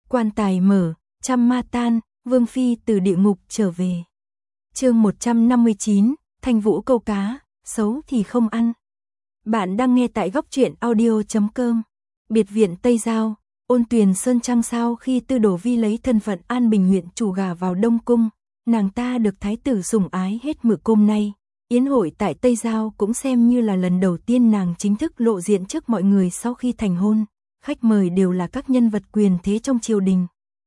Quan tài mở, trăm ma tan, Vương Phi từ địa ngục trở về. Chương 159, Thanh Vũ câu cá, xấu thì không ăn. Bạn đang nghe tại góc truyện audio.com. Biệt viện Tây Giao, Ôn Tuyền Sơn Trang. Sau khi Tư Đồ Vi lấy thân phận An Bình huyện chủ gả vào Đông Cung, nàng ta được thái tử sủng ái hết mực. Hôm nay, yến hội tại Tây Giao cũng xem như là lần đầu tiên nàng chính thức lộ diện trước mọi người sau khi thành hôn. Khách mời đều là các nhân vật quyền thế trong triều đình.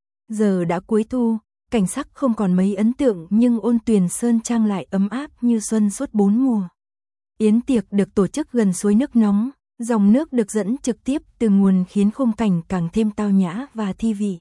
Giờ đã cuối thu, cảnh sắc không còn mấy ấn tượng, nhưng Ôn Tuyền Sơn Trang lại ấm áp như xuân suốt 4 mùa. Yến tiệc được tổ chức gần suối nước nóng, dòng nước được dẫn trực tiếp từ nguồn khiến khung cảnh càng thêm tao nhã và thi vị.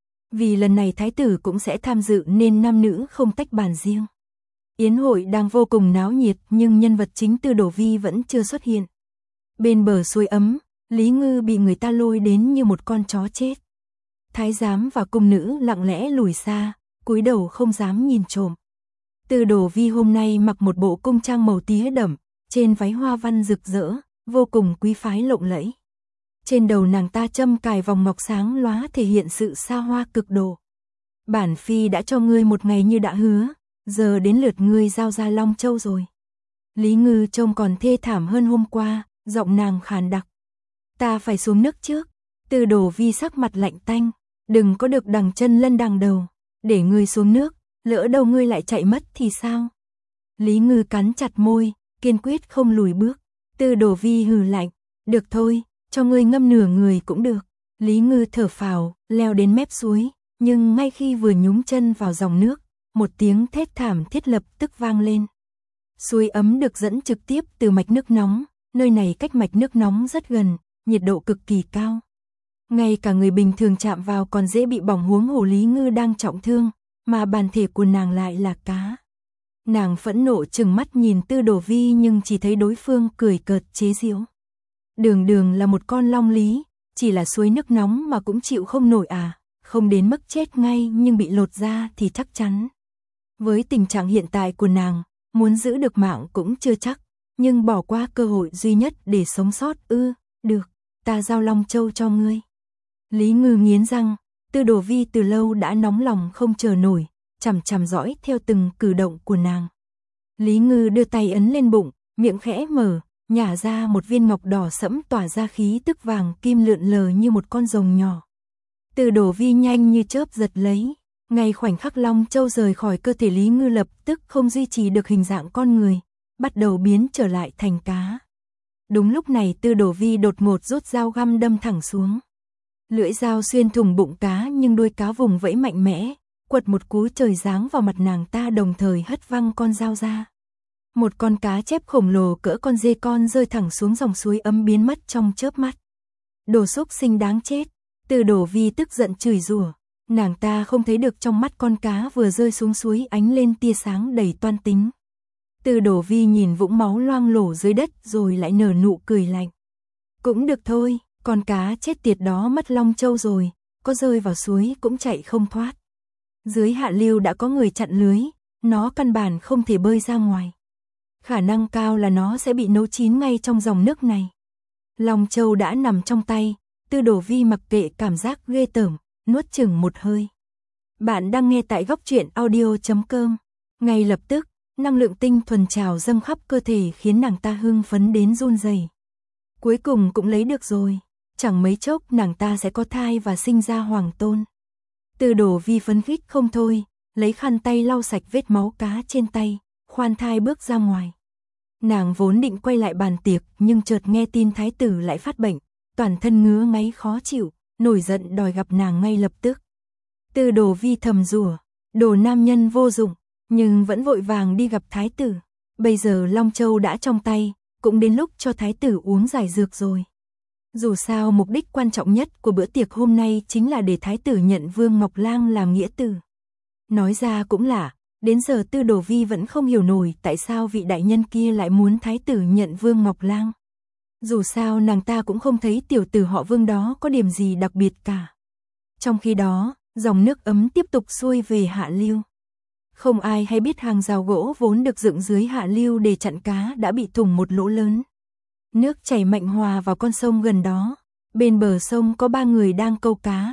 Vì lần này thái tử cũng sẽ tham dự nên nam nữ không tách bàn riêng. Yến hội đang vô cùng náo nhiệt, nhưng nhân vật chính Tư Đồ Vi vẫn chưa xuất hiện. Bên bờ suối ấm, Lý Ngư bị người ta lôi đến như một con chó chết. Thái giám và cung nữ lặng lẽ lùi xa, cúi đầu không dám nhìn trộm. Tư Đồ Vi hôm nay mặc một bộ cung trang màu tía đậm, trên váy hoa văn rực rỡ, vô cùng quý phái lộng lẫy. Trên đầu nàng ta châm cài vòng ngọc sáng lóa thể hiện sự xa hoa cực độ. Bản Phi đã cho ngươi một ngày như đã hứa, giờ đến lượt ngươi giao ra Long Châu rồi. Lý Ngư trông còn thê thảm hơn hôm qua, giọng nàng khàn đặc. Ta phải xuống nước trước. Tư Đồ Vi sắc mặt lạnh tanh, đừng có được đằng chân lân đằng đầu, để ngươi xuống nước, lỡ đâu ngươi lại chạy mất thì sao? Lý Ngư cắn chặt môi, kiên quyết không lùi bước. Tư Đồ Vi hừ lạnh, được thôi, cho ngươi ngâm nửa người cũng được. Lý Ngư thở phào, leo đến mép suối, nhưng ngay khi vừa nhúng chân vào dòng nước, một tiếng thét thảm thiết lập tức vang lên. Suối ấm được dẫn trực tiếp từ mạch nước nóng, nơi này cách mạch nước nóng rất gần, nhiệt độ cực kỳ cao. Ngay cả người bình thường chạm vào còn dễ bị bỏng, huống hồ Lý Ngư đang trọng thương, mà bản thể của nàng lại là cá. Nàng phẫn nộ trừng mắt nhìn Tư Đồ Vi, nhưng chỉ thấy đối phương cười cợt chế giễu. Đường đường là một con long lý, chỉ là suối nước nóng mà cũng chịu không nổi à, không đến mức chết ngay nhưng bị lột da thì chắc chắn. Với tình trạng hiện tại của nàng, muốn giữ được mạng cũng chưa chắc, nhưng bỏ qua cơ hội duy nhất để sống sót được, ta giao Long Châu cho ngươi. Lý Ngư nghiến răng, Tư Đồ Vi từ lâu đã nóng lòng không chờ nổi, chằm chằm dõi theo từng cử động của nàng. Lý Ngư đưa tay ấn lên bụng, miệng khẽ mở, nhả ra một viên ngọc đỏ sẫm tỏa ra khí tức vàng kim lượn lờ như một con rồng nhỏ. Tư Đồ Vi nhanh như chớp giật lấy, ngay khoảnh khắc Long Châu rời khỏi cơ thể Lý Ngư lập tức không duy trì được hình dạng con người, bắt đầu biến trở lại thành cá. Đúng lúc này Tư Đồ Vi đột ngột rút dao găm đâm thẳng xuống. Lưỡi dao xuyên thủng bụng cá, nhưng đuôi cá vùng vẫy mạnh mẽ, quật một cú trời giáng vào mặt nàng ta, đồng thời hất văng con dao ra. Một con cá chép khổng lồ cỡ con dê con rơi thẳng xuống dòng suối ấm, biến mất trong chớp mắt. Đồ xúc sinh đáng chết! Tư Đồ Vi tức giận chửi rủa. Nàng ta không thấy được trong mắt con cá vừa rơi xuống suối ánh lên tia sáng đầy toan tính. Tư Đồ Vi nhìn vũng máu loang lổ dưới đất rồi lại nở nụ cười lạnh. Cũng được thôi, con cá chết tiệt đó mất Long Châu rồi, có rơi vào suối cũng chạy không thoát. Dưới hạ lưu đã có người chặn lưới, nó căn bản không thể bơi ra ngoài. Khả năng cao là nó sẽ bị nấu chín ngay trong dòng nước này. Long Châu đã nằm trong tay, Tư Đồ Vi mặc kệ cảm giác ghê tởm, nuốt chửng một hơi. Bạn đang nghe tại góc truyện audio.com. Ngay lập tức, năng lượng tinh thuần trào dâng khắp cơ thể khiến nàng ta hưng phấn đến run rẩy. Cuối cùng cũng lấy được rồi, chẳng mấy chốc nàng ta sẽ có thai và sinh ra hoàng tôn. Tư Đồ Vi phấn khích không thôi, lấy khăn tay lau sạch vết máu cá trên tay, khoan thai bước ra ngoài. Nàng vốn định quay lại bàn tiệc, nhưng chợt nghe tin thái tử lại phát bệnh, toàn thân ngứa ngáy khó chịu, nổi giận đòi gặp nàng ngay lập tức. Tư Đồ Vi thầm rủa, đồ nam nhân vô dụng, nhưng vẫn vội vàng đi gặp thái tử. Bây giờ Long Châu đã trong tay, cũng đến lúc cho thái tử uống giải dược rồi. Dù sao mục đích quan trọng nhất của bữa tiệc hôm nay chính là để thái tử nhận Vương Ngọc Lang làm nghĩa tử. Nói ra cũng lạ, đến giờ Tư Đồ Vi vẫn không hiểu nổi tại sao vị đại nhân kia lại muốn thái tử nhận Vương Ngọc Lang. Dù sao nàng ta cũng không thấy tiểu tử họ Vương đó có điểm gì đặc biệt cả. Trong khi đó, dòng nước ấm tiếp tục xuôi về hạ lưu. Không ai hay biết hàng rào gỗ vốn được dựng dưới hạ lưu để chặn cá đã bị thủng một lỗ lớn. Nước chảy mạnh hòa vào con sông gần đó. Bên bờ sông có 3 người đang câu cá,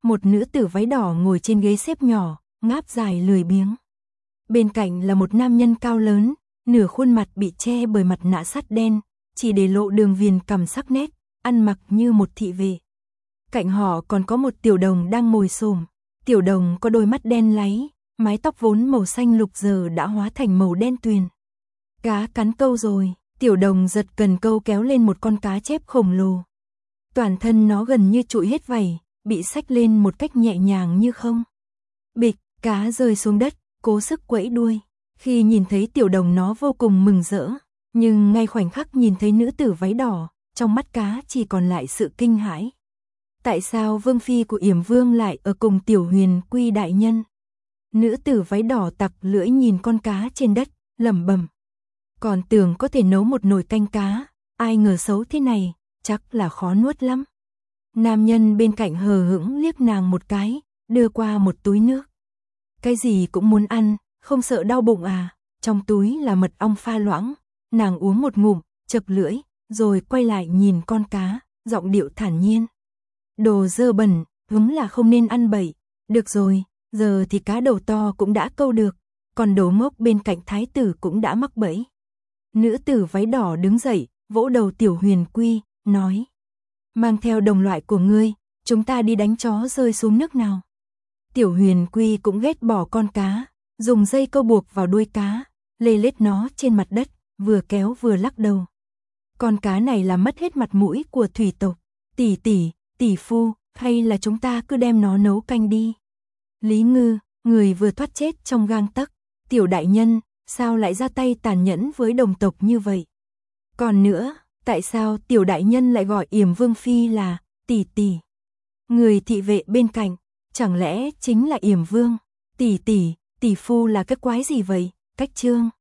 Một nữ tử váy đỏ ngồi trên ghế xếp nhỏ, ngáp dài lười biếng. Bên cạnh là một nam nhân cao lớn, nửa khuôn mặt bị che bởi mặt nạ sắt đen, chỉ để lộ đường viền cằm sắc nét, ăn mặc như một thị vệ. Cạnh họ còn có một tiểu đồng đang ngồi xổm. Tiểu đồng có đôi mắt đen láy, mái tóc vốn màu xanh lục giờ đã hóa thành màu đen tuyền. Cá cắn câu rồi, tiểu đồng giật cần câu kéo lên một con cá chép khổng lồ. Toàn thân nó gần như trụi hết vảy, bị xách lên một cách nhẹ nhàng như không. Bịch, cá rơi xuống đất, cố sức quẫy đuôi. Khi nhìn thấy tiểu đồng nó vô cùng mừng rỡ, nhưng ngay khoảnh khắc nhìn thấy nữ tử váy đỏ, trong mắt cá chỉ còn lại sự kinh hãi. Tại sao vương phi của Yểm Vương lại ở cùng Tiểu Huyền Quy đại nhân? Nữ tử váy đỏ tặc lưỡi nhìn con cá trên đất, lẩm bẩm. Còn tưởng có thể nấu một nồi canh cá, ai ngờ xấu thế này, chắc là khó nuốt lắm. Nam nhân bên cạnh hờ hững liếc nàng một cái, đưa qua một túi nước. Cái gì cũng muốn ăn, không sợ đau bụng à? Trong túi là mật ong pha loãng. Nàng uống một ngụm, chập lưỡi, rồi quay lại nhìn con cá, giọng điệu thản nhiên. Đồ dơ bẩn, đúng là không nên ăn bậy. Được rồi, giờ thì cá đầu to cũng đã câu được, còn đồ ngốc bên cạnh thái tử cũng đã mắc bẫy. Nữ tử váy đỏ đứng dậy, vỗ đầu Tiểu Huyền Quy, nói. Mang theo đồng loại của ngươi, chúng ta đi đánh chó rơi xuống nước nào. Tiểu Huyền Quy cũng ghét bỏ con cá, dùng dây câu buộc vào đuôi cá, lê lết nó trên mặt đất, vừa kéo vừa lắc đầu. Con cá này làm mất hết mặt mũi của thủy tộc. Tỷ phu, hay là chúng ta cứ đem nó nấu canh đi. Lý Ngư, người vừa thoát chết trong gang tấc. Tiểu đại nhân, sao lại ra tay tàn nhẫn với đồng tộc như vậy? Còn nữa, tại sao tiểu đại nhân lại gọi Yểm Vương phi là tỷ? Người thị vệ bên cạnh, chẳng lẽ chính là Yểm Vương? Tỷ phu là cái quái gì vậy? Cách trương.